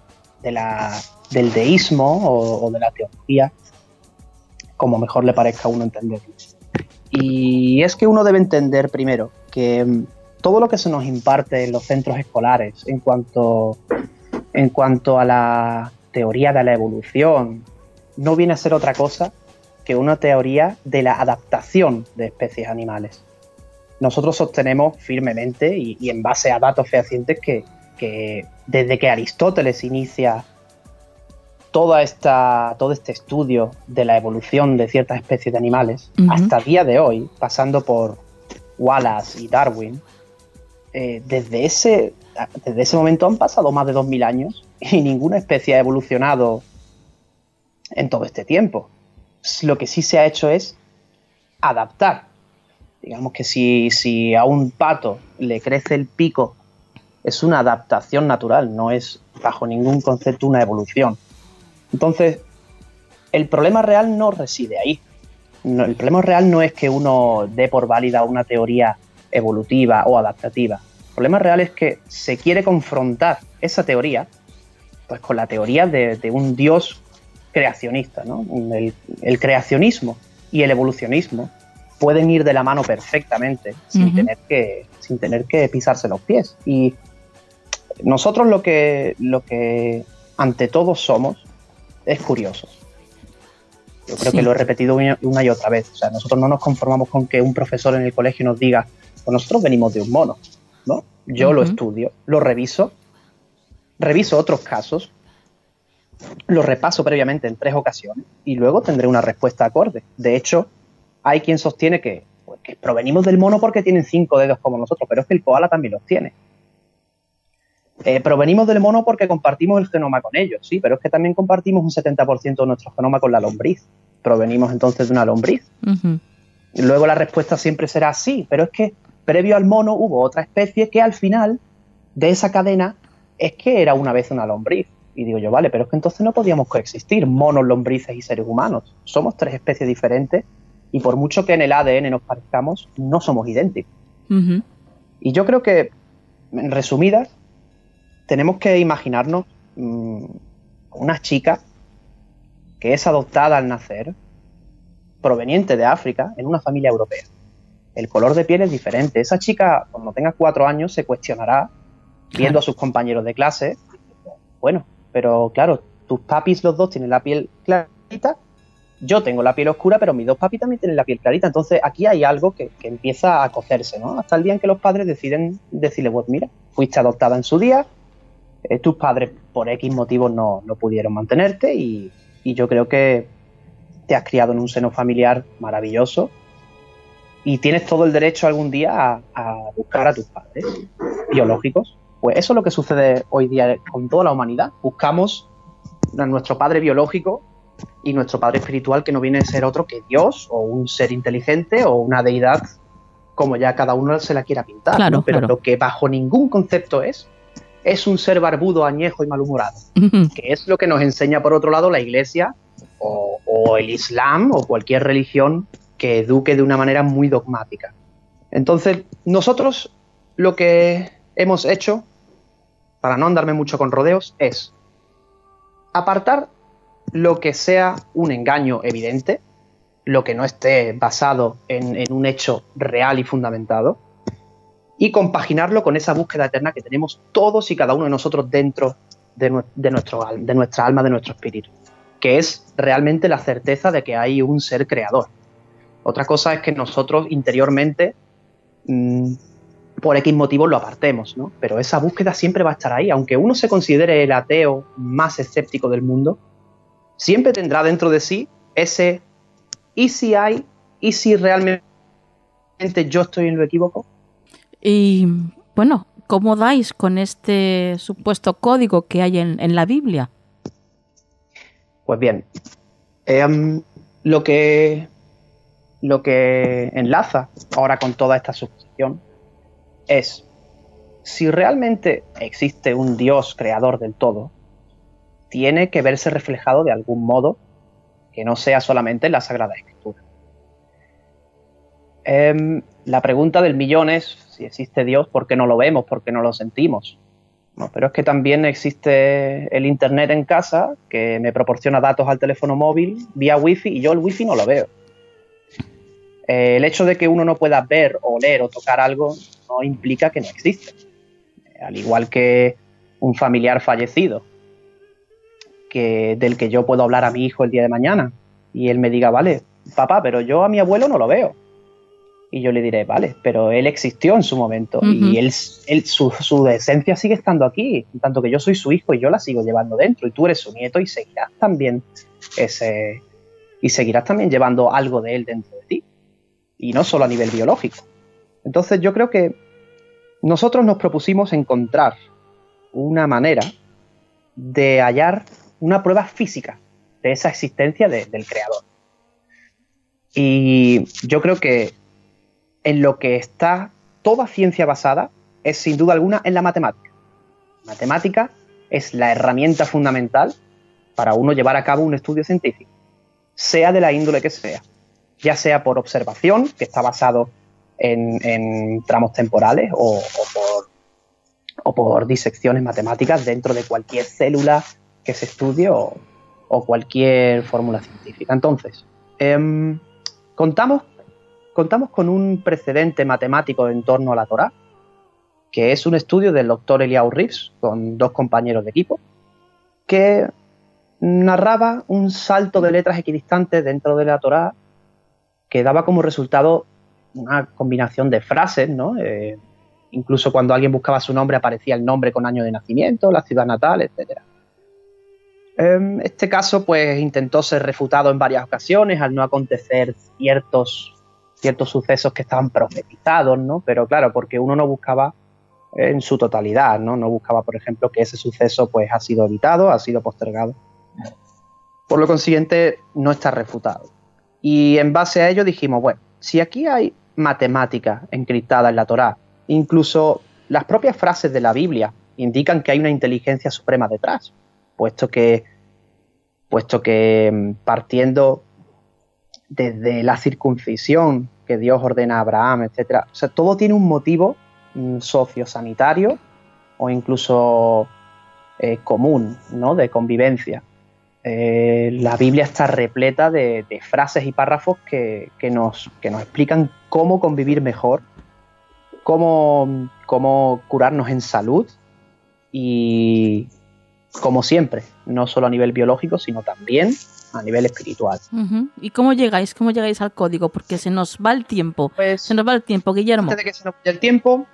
deísmo o de la teología, como mejor le parezca a uno entenderlo. Y es que uno debe entender primero que todo lo que se nos imparte en los centros escolares en cuanto a la teoría de la evolución no viene a ser otra cosa que una teoría de la adaptación de especies animales. Nosotros sostenemos firmemente y en base a datos fehacientes que desde que Aristóteles inicia todo este estudio de la evolución de ciertas especies de animales, hasta el día de hoy, pasando por Wallace y Darwin, desde ese momento han pasado más de 2000 años y ninguna especie ha evolucionado en todo este tiempo. Lo que sí se ha hecho es adaptar. Digamos que si a un pato le crece el pico es una adaptación natural, no es bajo ningún concepto una evolución. Entonces, el problema real no reside ahí. No, el problema real no es que uno dé por válida una teoría evolutiva o adaptativa. El problema real es que se quiere confrontar esa teoría pues con la teoría de un Dios creacionista, ¿no? El creacionismo y el evolucionismo pueden ir de la mano perfectamente sin tener que pisarse los pies. Y nosotros lo que ante todo somos es curiosos. Yo creo que lo he repetido una y otra vez. O sea, nosotros no nos conformamos con que un profesor en el colegio nos diga, pues nosotros venimos de un mono, ¿no? Yo lo estudio, lo reviso otros casos, lo repaso previamente en 3 ocasiones y luego tendré una respuesta acorde. De hecho, hay quien sostiene que provenimos del mono porque tienen 5 dedos como nosotros, pero es que el koala también los tiene. Provenimos del mono porque compartimos el genoma con ellos, sí, pero es que también compartimos un 70% de nuestro genoma con la lombriz. Provenimos entonces de una lombriz. Y luego la respuesta siempre será sí, pero es que previo al mono hubo otra especie que al final de esa cadena es que era una vez una lombriz. Y digo yo, vale, pero es que entonces no podíamos coexistir, monos, lombrices y seres humanos. Somos 3 especies diferentes y por mucho que en el ADN nos parezcamos, no somos idénticos. Y yo creo que, en resumidas, tenemos que imaginarnos una chica que es adoptada al nacer, proveniente de África, en una familia europea. El color de piel es diferente. Esa chica, cuando tenga 4 años, se cuestionará, viendo a sus compañeros de clase, bueno, pero claro, tus papis los dos tienen la piel clarita, yo tengo la piel oscura, pero mis 2 papis también tienen la piel clarita. Entonces aquí hay algo que empieza a cocerse, ¿no? Hasta el día en que los padres deciden decirle, pues mira, fuiste adoptada en su día, tus padres por X motivos no pudieron mantenerte y yo creo que te has criado en un seno familiar maravilloso y tienes todo el derecho algún día a buscar a tus padres biológicos. Pues eso es lo que sucede hoy día con toda la humanidad. Buscamos a nuestro padre biológico y nuestro padre espiritual, que no viene a ser otro que Dios o un ser inteligente o una deidad, como ya cada uno se la quiera pintar, claro, ¿no? Pero claro. lo que bajo ningún concepto es un ser barbudo, añejo y malhumorado, que es lo que nos enseña por otro lado la Iglesia o el Islam o cualquier religión que eduque de una manera muy dogmática. Entonces, nosotros lo que hemos hecho, para no andarme mucho con rodeos, es apartar lo que sea un engaño evidente, lo que no esté basado en un hecho real y fundamentado, y compaginarlo con esa búsqueda eterna que tenemos todos y cada uno de nosotros dentro de nuestra alma, de nuestro espíritu, que es realmente la certeza de que hay un ser creador. Otra cosa es que nosotros interiormente, por X motivos, lo apartemos, ¿no? Pero esa búsqueda siempre va a estar ahí. Aunque uno se considere el ateo más escéptico del mundo, siempre tendrá dentro de sí ese ¿y si realmente yo estoy en lo equívoco? Y bueno, ¿cómo dais con este supuesto código que hay en la Biblia? Pues bien, lo que enlaza ahora con toda esta suposición es, si realmente existe un Dios creador del todo, tiene que verse reflejado de algún modo que no sea solamente en la Sagrada Escritura. La pregunta del millón es, si existe Dios, ¿por qué no lo vemos? ¿Por qué no lo sentimos? No, pero es que también existe el Internet en casa, que me proporciona datos al teléfono móvil vía Wi-Fi, y yo el Wi-Fi no lo veo. El hecho de que uno no pueda ver, o leer o tocar algo no implica que no existe. Al igual que un familiar fallecido, del que yo puedo hablar a mi hijo el día de mañana, y él me diga, vale, papá, pero yo a mi abuelo no lo veo. Y yo le diré, vale, pero él existió en su momento, y su esencia sigue estando aquí, en tanto que yo soy su hijo y yo la sigo llevando dentro, y tú eres su nieto y seguirás también llevando algo de él dentro de ti, y no solo a nivel biológico. Entonces yo creo que nosotros nos propusimos encontrar una manera de hallar una prueba física de esa existencia del creador. Y yo creo que en lo que está toda ciencia basada es sin duda alguna en la matemática. matemática es la herramienta fundamental para uno llevar a cabo un estudio científico, sea de la índole que sea, ya sea por observación, que está basado en tramos temporales, o por disecciones matemáticas dentro de cualquier célula que se estudie o cualquier fórmula científica. Entonces, contamos con un precedente matemático en torno a la Torá, que es un estudio del doctor Eliyahu Rives con 2 compañeros de equipo, que narraba un salto de letras equidistantes dentro de la Torá que daba como resultado una combinación de frases, ¿no? Incluso cuando alguien buscaba su nombre aparecía el nombre con año de nacimiento, la ciudad natal, etc. Este caso pues intentó ser refutado en varias ocasiones al no acontecer ciertos sucesos que estaban profetizados, ¿no? Pero claro, porque uno no buscaba en su totalidad, ¿no? No buscaba, por ejemplo, que ese suceso pues ha sido evitado, ha sido postergado. Por lo consiguiente, no está refutado. Y en base a ello dijimos, bueno, si aquí hay matemática encriptada en la Torá, incluso las propias frases de la Biblia indican que hay una inteligencia suprema detrás, puesto que partiendo desde la circuncisión que Dios ordena a Abraham, etc. O sea, todo tiene un motivo sociosanitario o incluso común, ¿no? De convivencia. La Biblia está repleta de frases y párrafos que nos explican cómo convivir mejor, cómo curarnos en salud y, como siempre, no solo a nivel biológico, sino también a nivel espiritual. Uh-huh. ¿Y cómo llegáis al código? Porque se nos va el tiempo. Guillermo. Antes de que se nos vaya el tiempo,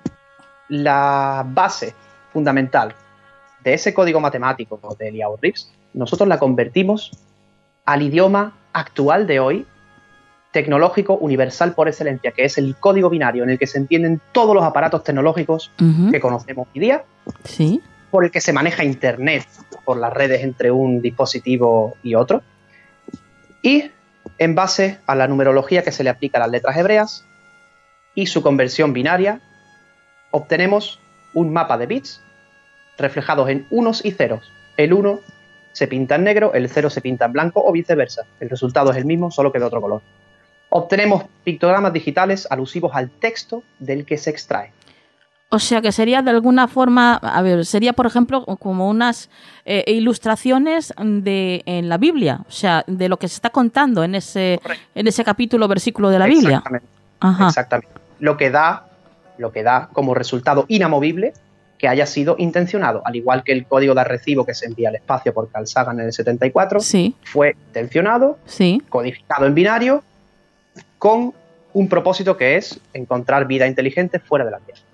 la base fundamental de ese código matemático de Eliyahu Rives, nosotros la convertimos al idioma actual de hoy, tecnológico, universal por excelencia, que es el código binario en el que se entienden todos los aparatos tecnológicos que conocemos hoy día, ¿sí? Por el que se maneja Internet por las redes entre un dispositivo y otro, y en base a la numerología que se le aplica a las letras hebreas y su conversión binaria, obtenemos un mapa de bits reflejados en unos y ceros. El 1 se pinta en negro, el 0 se pinta en blanco o viceversa. El resultado es el mismo, solo que de otro color. Obtenemos pictogramas digitales alusivos al texto del que se extrae. O sea que sería de alguna forma, sería por ejemplo como unas ilustraciones en la Biblia, o sea, de lo que se está contando en ese capítulo, versículo de la Biblia. Exactamente. Lo que da como resultado inamovible que haya sido intencionado, al igual que el código de arrecibo que se envía al espacio por Carl Sagan en el 74, sí, fue intencionado, sí, codificado en binario, con un propósito que es encontrar vida inteligente fuera de la Tierra.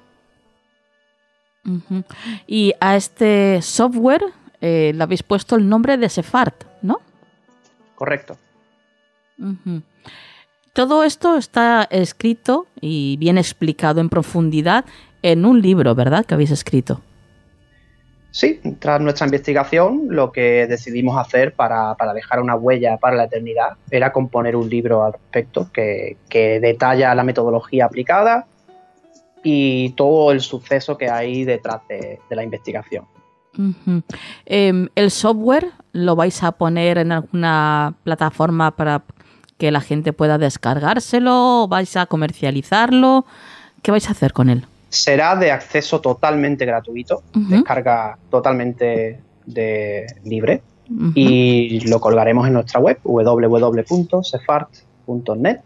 Uh-huh. Y a este software le habéis puesto el nombre de Sefard, ¿no? Correcto. Uh-huh. Todo esto está escrito y bien explicado en profundidad en un libro, ¿verdad?, que habéis escrito. Sí, tras nuestra investigación, lo que decidimos hacer para dejar una huella para la eternidad era componer un libro al respecto que detalla la metodología aplicada y todo el suceso que hay detrás de la investigación. Uh-huh. ¿El software lo vais a poner en alguna plataforma para que la gente pueda descargárselo? ¿Vais a comercializarlo? ¿Qué vais a hacer con él? Será de acceso totalmente gratuito, descarga totalmente libre, y lo colgaremos en nuestra web www.sefard.net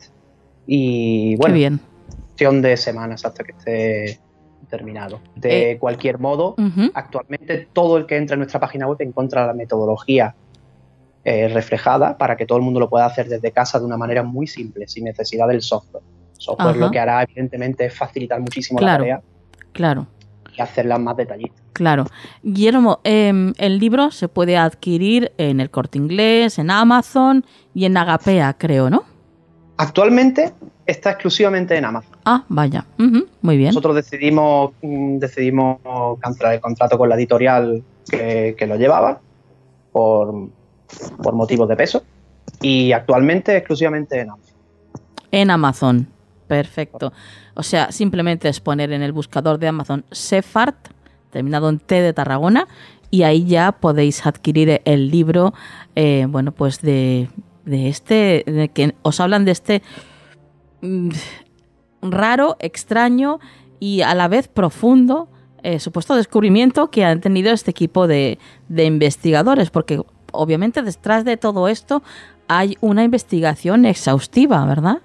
y bueno, qué bien, cuestión de semanas hasta que esté terminado. De cualquier modo, actualmente todo el que entra en nuestra página web encuentra la metodología reflejada para que todo el mundo lo pueda hacer desde casa de una manera muy simple, sin necesidad del software. Software lo que hará, evidentemente, es facilitar muchísimo la tarea. Claro. Y hacerla más detallista. Claro. Guillermo, el libro se puede adquirir en El Corte Inglés, en Amazon y en Agapea, creo, ¿no? Actualmente está exclusivamente en Amazon. Ah, vaya. Muy bien. Nosotros decidimos cancelar el contrato con la editorial que lo llevaba por motivos de peso, y actualmente exclusivamente en Amazon. En Amazon. Perfecto. O sea, simplemente es poner en el buscador de Amazon Sefard, terminado en T de Tarragona, y ahí ya podéis adquirir el libro, bueno, pues de que os hablan de este raro, extraño y a la vez profundo supuesto descubrimiento que han tenido este equipo de investigadores, porque obviamente detrás de todo esto hay una investigación exhaustiva, ¿verdad?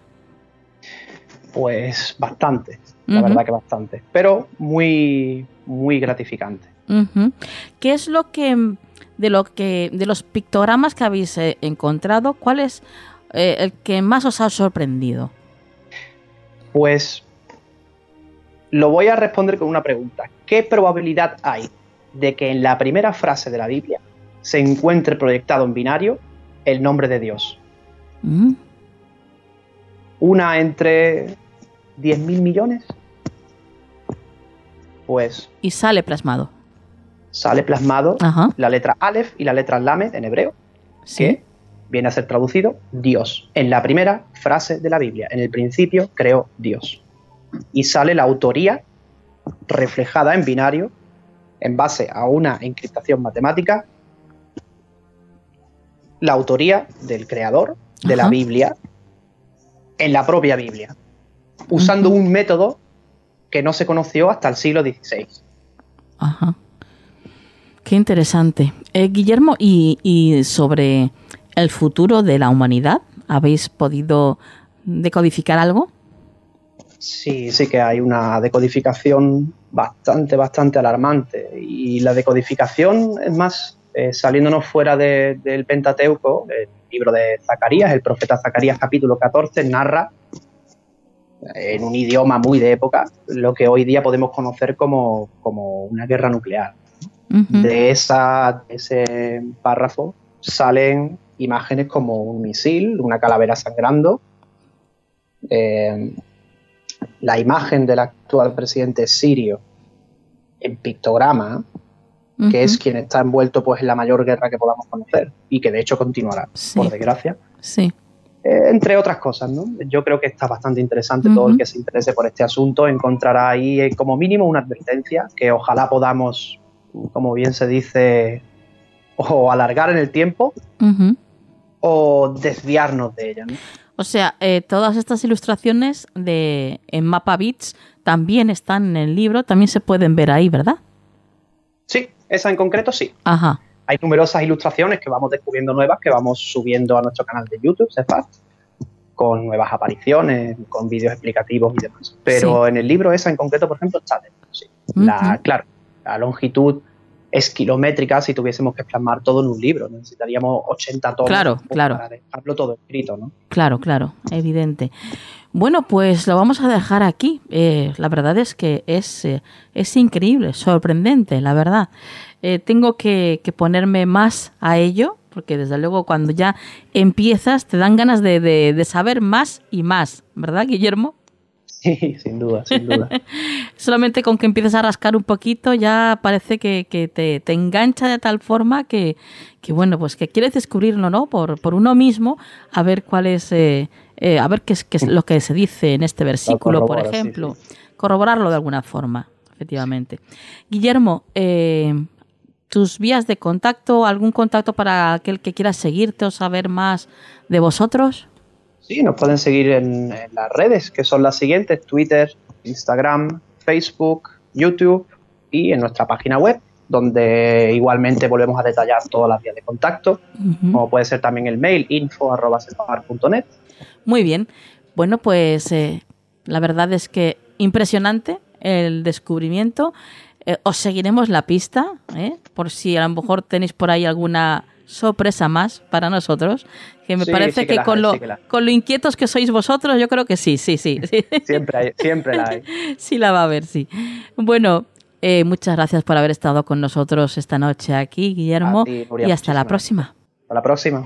Pues bastante, la verdad que bastante, pero muy, muy gratificante. ¿Qué es lo que de los pictogramas que habéis encontrado, cuál es el que más os ha sorprendido? Pues lo voy a responder con una pregunta. ¿Qué probabilidad hay de que en la primera frase de la Biblia se encuentre proyectado en binario el nombre de Dios? ¿Una entre 10.000 millones? Pues... Y sale plasmado. Sale plasmado la letra Aleph y la letra Lamed en hebreo, que viene a ser traducido Dios, en la primera frase de la Biblia. En el principio creó Dios. Y sale la autoría reflejada en binario en base a una encriptación matemática, la autoría del creador de la Biblia en la propia Biblia, usando un método que no se conoció hasta el siglo XVI. Ajá. Qué interesante. Guillermo, ¿y sobre el futuro de la humanidad? ¿Habéis podido decodificar algo? Sí que hay una decodificación bastante alarmante. Y la decodificación, es más, saliéndonos fuera del Pentateuco, el libro de Zacarías, el profeta Zacarías capítulo 14, narra en un idioma muy de época lo que hoy día podemos conocer como una guerra nuclear. De ese párrafo salen imágenes como un misil, una calavera sangrando, la imagen del actual presidente sirio en pictograma, que es quien está envuelto pues en la mayor guerra que podamos conocer y que de hecho continuará, por desgracia. Sí. Entre otras cosas, ¿no? Yo creo que está bastante interesante. Todo el que se interese por este asunto encontrará ahí como mínimo una advertencia que ojalá podamos, como bien se dice, o alargar en el tiempo o desviarnos de ella, ¿no? O sea, todas estas ilustraciones en MapaBits también están en el libro, también se pueden ver ahí, ¿verdad? Sí, esa en concreto sí. Ajá. Hay numerosas ilustraciones que vamos descubriendo nuevas, que vamos subiendo a nuestro canal de YouTube, Cefat, con nuevas apariciones, con vídeos explicativos y demás. Pero en el libro esa en concreto, por ejemplo, está dentro, sí. Claro, la longitud es kilométrica. Si tuviésemos que plasmar todo en un libro, necesitaríamos 80 tomos para dejarlo todo escrito, ¿no? Claro, evidente. Bueno, pues lo vamos a dejar aquí. La verdad es que es increíble, sorprendente, la verdad. Tengo que ponerme más a ello, porque desde luego cuando ya empiezas te dan ganas de saber más y más, ¿verdad, Guillermo? Sí, sin duda. Solamente con que empieces a rascar un poquito ya parece que te engancha de tal forma que bueno, pues que quieres descubrirlo, ¿no? Por uno mismo, a ver cuál es, a ver qué es lo que se dice en este versículo, por ejemplo. Sí. Corroborarlo de alguna forma, efectivamente. Guillermo, tus vías de contacto, algún contacto para aquel que quiera seguirte o saber más de vosotros. Sí, nos pueden seguir en las redes, que son las siguientes: Twitter, Instagram, Facebook, YouTube y en nuestra página web, donde igualmente volvemos a detallar todas las vías de contacto, como puede ser también el mail info@cefamar.net. Muy bien. Bueno, pues la verdad es que impresionante el descubrimiento. Os seguiremos la pista, por si a lo mejor tenéis por ahí alguna sorpresa más para nosotros, que me parece que con lo inquietos que sois vosotros, yo creo que sí. Siempre la hay. Sí la va a haber, sí. Bueno, muchas gracias por haber estado con nosotros esta noche aquí, Guillermo, ti, Nuria, y hasta la próxima. Hasta la próxima.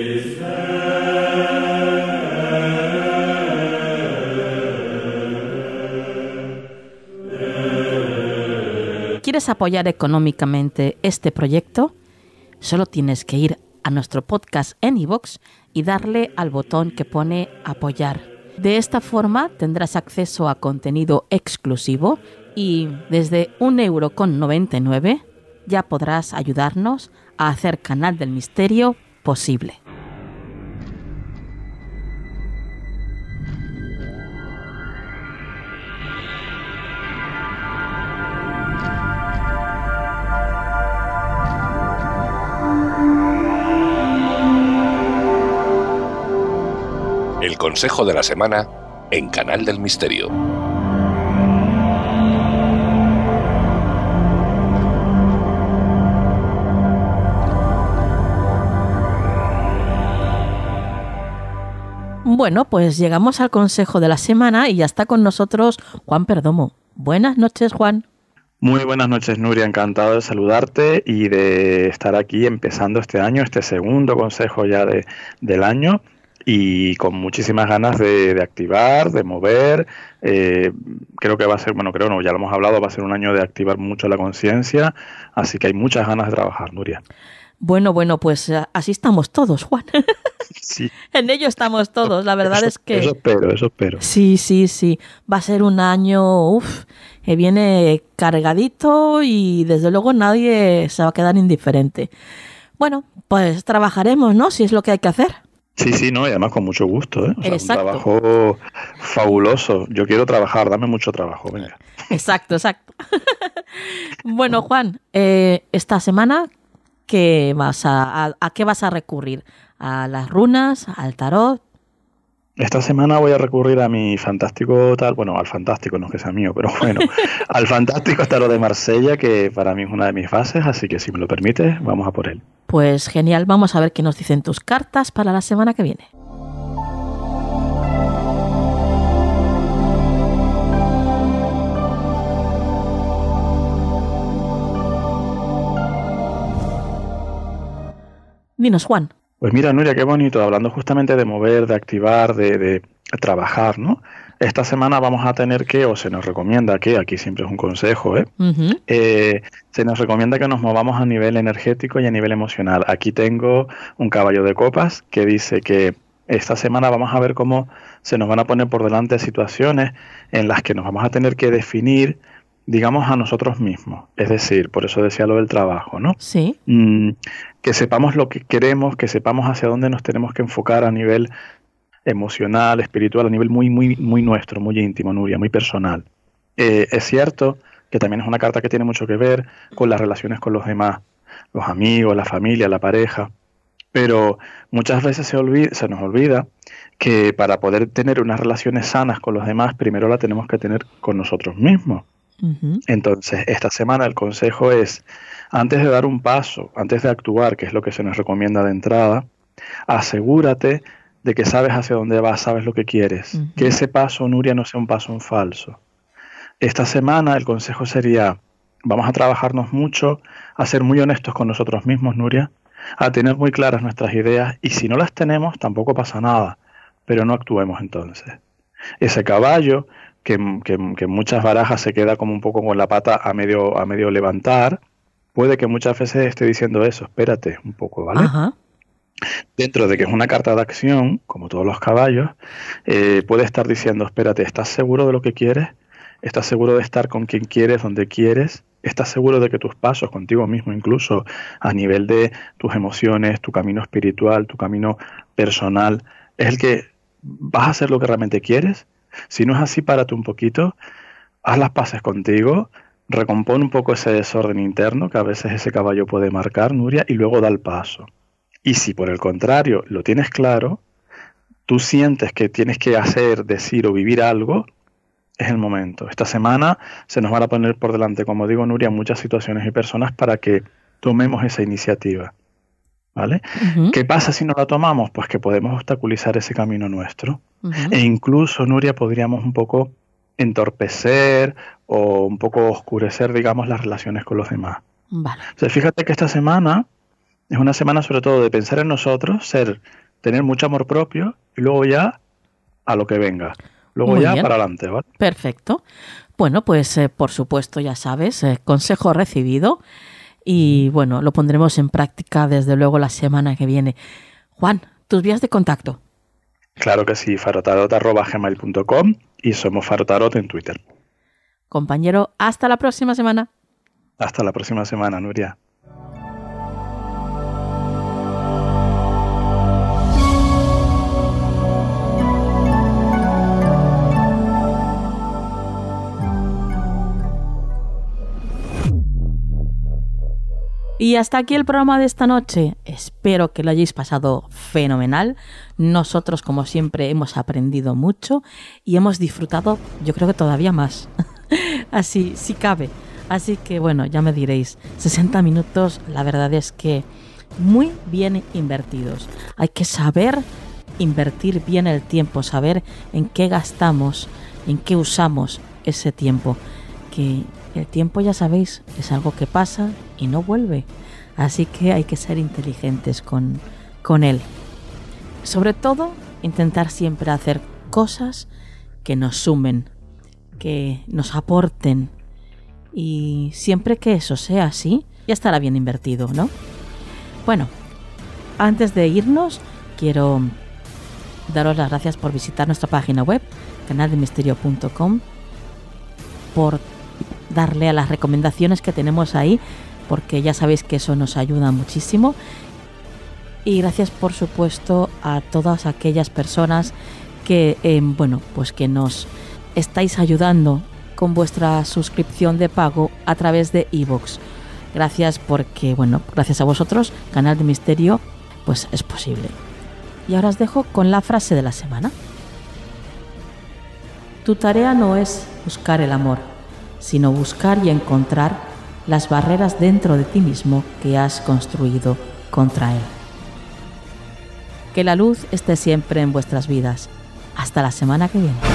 ¿Quieres apoyar económicamente este proyecto? Solo tienes que ir a nuestro podcast en iVoox y darle al botón que pone apoyar. De esta forma tendrás acceso a contenido exclusivo Y desde 1,99 € ya podrás ayudarnos a hacer Canal del Misterio posible. El consejo de la semana en Canal del Misterio. Bueno, pues llegamos al consejo de la semana y ya está con nosotros Juan Perdomo. Buenas noches, Juan. Muy buenas noches, Nuria. Encantado de saludarte y de estar aquí empezando este año, este segundo consejo ya del año, y con muchísimas ganas de activar, de mover. Creo que va a ser, bueno, creo no, ya lo hemos hablado, va a ser un año de activar mucho la conciencia, así que hay muchas ganas de trabajar, Nuria. Bueno, pues así estamos todos, Juan. Sí. En ello estamos todos, la verdad es que... Eso espero. Sí. Va a ser un año, que viene cargadito y desde luego nadie se va a quedar indiferente. Bueno, pues trabajaremos, ¿no? Si es lo que hay que hacer. Sí, no, y además con mucho gusto, ¿eh? O sea, exacto. Un trabajo fabuloso. Yo quiero trabajar, dame mucho trabajo, venga. Exacto. Bueno, Juan, esta semana, ¿a qué vas a recurrir? ¿A las runas? ¿Al tarot? Esta semana voy a recurrir a mi fantástico al fantástico, no es que sea mío, pero bueno, al fantástico tarot de Marsella, que para mí es una de mis bases, así que si me lo permites, vamos a por él. Pues genial, vamos a ver qué nos dicen tus cartas para la semana que viene. Dinos, Juan. Pues mira, Nuria, qué bonito, hablando justamente de mover, de activar, de trabajar, ¿no? Esta semana vamos a tener o se nos recomienda que, aquí siempre es un consejo, Uh-huh. Se nos recomienda que nos movamos a nivel energético y a nivel emocional. Aquí tengo un caballo de copas que dice que esta semana vamos a ver cómo se nos van a poner por delante situaciones en las que nos vamos a tener que definir, digamos, a nosotros mismos. Es decir, por eso decía lo del trabajo, ¿no? Sí. Que sepamos lo que queremos, que sepamos hacia dónde nos tenemos que enfocar a nivel emocional, espiritual, a nivel muy nuestro, muy íntimo, Nuria, muy personal. Es cierto que también es una carta que tiene mucho que ver con las relaciones con los demás, los amigos, la familia, la pareja, pero muchas veces se nos olvida que para poder tener unas relaciones sanas con los demás, primero la tenemos que tener con nosotros mismos. Uh-huh. Entonces, esta semana el consejo es, antes de dar un paso, antes de actuar, que es lo que se nos recomienda de entrada, asegúrate de que sabes hacia dónde vas, sabes lo que quieres. Uh-huh. Que ese paso, Nuria, no sea un paso en falso. Esta semana el consejo sería, vamos a trabajarnos mucho, a ser muy honestos con nosotros mismos, Nuria, a tener muy claras nuestras ideas, y si no las tenemos, tampoco pasa nada, pero no actuemos entonces. Ese caballo que en muchas barajas se queda como un poco con la pata a medio levantar, puede que muchas veces esté diciendo eso, espérate un poco, ¿vale? Ajá. Dentro de que es una carta de acción, como todos los caballos, puede estar diciendo, espérate, ¿estás seguro de lo que quieres? ¿Estás seguro de estar con quien quieres, donde quieres? ¿Estás seguro de que tus pasos contigo mismo, incluso a nivel de tus emociones, tu camino espiritual, tu camino personal, es el que vas a hacer lo que realmente quieres? Si no es así, párate un poquito, haz las paces contigo, recompón un poco ese desorden interno que a veces ese caballo puede marcar, Nuria, y luego da el paso. Y si por el contrario lo tienes claro, tú sientes que tienes que hacer, decir o vivir algo, es el momento. Esta semana se nos van a poner por delante, como digo, Nuria, muchas situaciones y personas para que tomemos esa iniciativa, ¿vale? Uh-huh. ¿Qué pasa si no la tomamos? Pues que podemos obstaculizar ese camino nuestro. Uh-huh. E incluso, Nuria, podríamos un poco entorpecer o un poco oscurecer, digamos, las relaciones con los demás. Vale. O sea, fíjate que esta semana es una semana sobre todo de pensar en nosotros, tener mucho amor propio y luego ya a lo que venga. Luego muy ya bien. Para adelante, ¿vale? Perfecto. Bueno, pues por supuesto, ya sabes, consejo recibido y bueno, lo pondremos en práctica desde luego la semana que viene. Juan, tus vías de contacto. Claro que sí, farotarot@gmail.com y somos Farotarot en Twitter. Compañero, hasta la próxima semana. Hasta la próxima semana, Nuria. Y hasta aquí el programa de esta noche. Espero que lo hayáis pasado fenomenal. Nosotros, como siempre, hemos aprendido mucho y hemos disfrutado, yo creo que todavía más. Así, si cabe. Así que bueno, ya me diréis, 60 minutos, la verdad es que muy bien invertidos. Hay que saber invertir bien el tiempo, saber en qué gastamos, en qué usamos ese tiempo. Que el tiempo, ya sabéis, es algo que pasa y no vuelve. Así que hay que ser inteligentes con él. Sobre todo, intentar siempre hacer cosas que nos sumen, que nos aporten. Y siempre que eso sea así, ya estará bien invertido, ¿no? Bueno, antes de irnos, quiero daros las gracias por visitar nuestra página web, canaldemisterio.com, por darle a las recomendaciones que tenemos ahí, porque ya sabéis que eso nos ayuda muchísimo. Y gracias, por supuesto, a todas aquellas personas que, pues que nos estáis ayudando con vuestra suscripción de pago a través de iVoox. Gracias porque, gracias a vosotros, Canal de Misterio, pues es posible. Y ahora os dejo con la frase de la semana. Tu tarea no es buscar el amor, sino buscar y encontrar las barreras dentro de ti mismo que has construido contra él. Que la luz esté siempre en vuestras vidas. Hasta la semana que viene.